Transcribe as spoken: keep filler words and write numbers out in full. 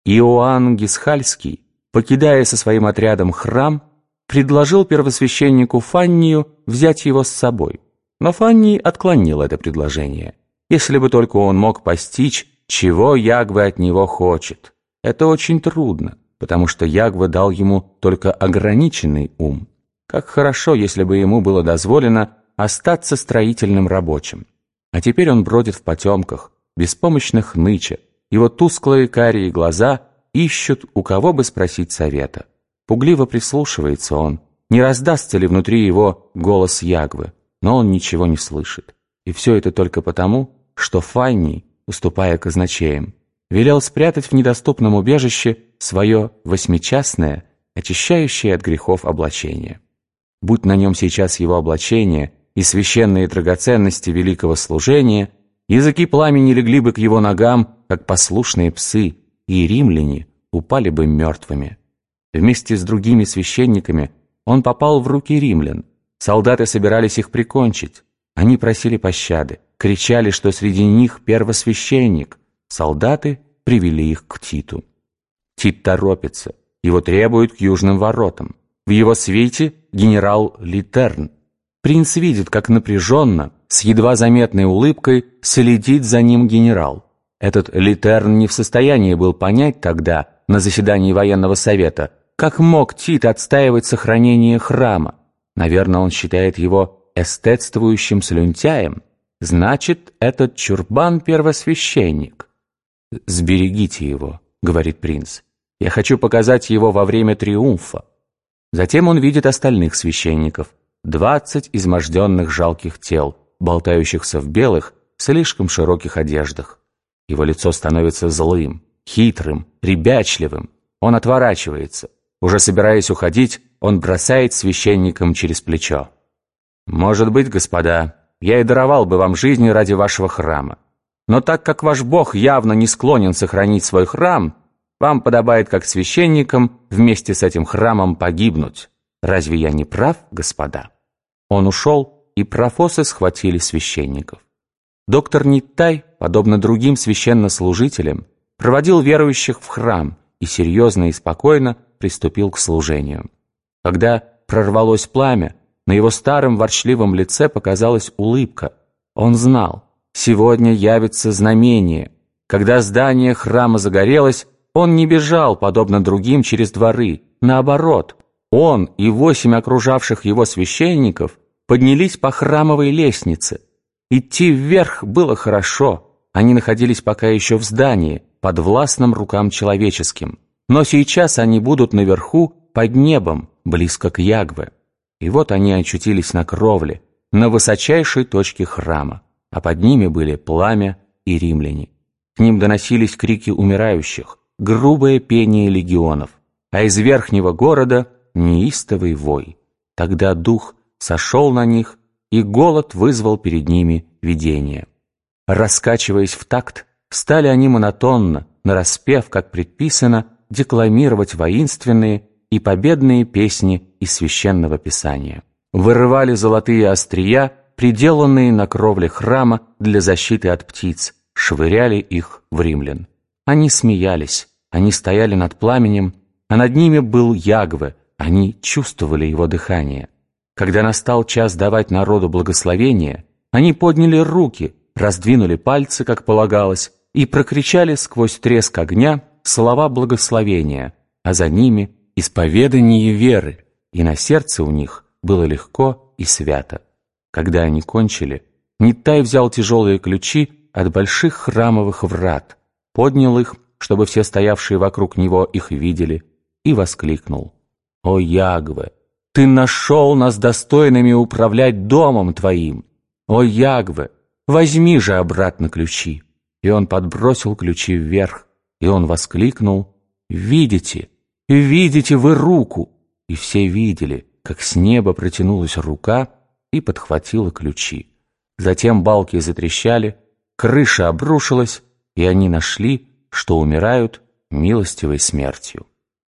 Иоанн Гисхальский, покидая со своим отрядом храм, предложил первосвященнику Фаннию взять его с собой. Но Фанний отклонил это предложение. Если бы только он мог постичь, чего Ягве от него хочет. Это очень трудно, потому что Ягве дал ему только ограниченный ум. Как хорошо, если бы ему было дозволено остаться строительным рабочим. А теперь он бродит в потемках, беспомощно хныча. Его тусклые карие глаза ищут, у кого бы спросить совета. Пугливо прислушивается он, не раздастся ли внутри его голос Ягве, но он ничего не слышит. И все это только потому, что Фанний, уступая казначеям, велел спрятать в недоступном убежище свое восьмичастное, очищающее от грехов облачение. Будь на нем сейчас его облачение и священные драгоценности великого служения, языки пламени легли бы к его ногам, как послушные псы, и римляне упали бы мертвыми. Вместе с другими священниками он попал в руки римлян. Солдаты собирались их прикончить. Они просили пощады, кричали, что среди них первосвященник. Солдаты привели их к Титу. Тит торопится, его требуют к южным воротам. В его свите генерал Литерн. Принц видит, как напряженно, с едва заметной улыбкой, следит за ним генерал. Этот Литерн не в состоянии был понять тогда, на заседании военного совета, как мог Тит отстаивать сохранение храма. Наверное, он считает его эстетствующим слюнтяем. Значит, этот чурбан первосвященник. «Сберегите его», — говорит принц. «Я хочу показать его во время триумфа». Затем он видит остальных священников. Двадцать изможденных жалких тел, болтающихся в белых, слишком широких одеждах. Его лицо становится злым, хитрым, ребячливым. Он отворачивается. Уже собираясь уходить, он бросает священникам через плечо: «Может быть, господа, я и даровал бы вам жизнь ради вашего храма. Но так как ваш Бог явно не склонен сохранить свой храм, вам подобает, как священникам, вместе с этим храмом погибнуть. Разве я не прав, господа?» Он ушел, и профосы схватили священников. Доктор Ниттай, подобно другим священнослужителям, проводил верующих в храм и серьезно и спокойно приступил к служению. Когда прорвалось пламя, на его старом ворчливом лице показалась улыбка. Он знал, сегодня явится знамение. Когда здание храма загорелось, он не бежал, подобно другим, через дворы. Наоборот, он и восемь окружавших его священников поднялись по храмовой лестнице. Идти вверх было хорошо. Они находились пока еще в здании, подвластном рукам человеческим. Но сейчас они будут наверху, под небом, близко к Ягве. И вот они очутились на кровле, на высочайшей точке храма, а под ними были пламя и римляне. К ним доносились крики умирающих, грубое пение легионов, а из верхнего города неистовый вой. Тогда дух сошел на них, и голод вызвал перед ними видение. Раскачиваясь в такт, стали они монотонно, нараспев, как предписано, декламировать воинственные и победные песни из Священного Писания. Вырывали золотые острия, приделанные на кровле храма для защиты от птиц, швыряли их в римлян. Они смеялись, они стояли над пламенем, а над ними был Ягве, они чувствовали его дыхание. Когда настал час давать народу благословение, они подняли руки, раздвинули пальцы, как полагалось, и прокричали сквозь треск огня слова благословения, а за ними исповедание веры, и на сердце у них было легко и свято. Когда они кончили, Ниттай взял тяжелые ключи от больших храмовых врат, поднял их, чтобы все стоявшие вокруг него их видели, и воскликнул: «О Ягве, ты нашел нас достойными управлять домом твоим! О Ягве, возьми же обратно ключи!» И он подбросил ключи вверх, и он воскликнул: «Видите, видите вы руку!» И все видели, как с неба протянулась рука и подхватила ключи. Затем балки затрещали, крыша обрушилась, и они нашли, что умирают милостивой смертью.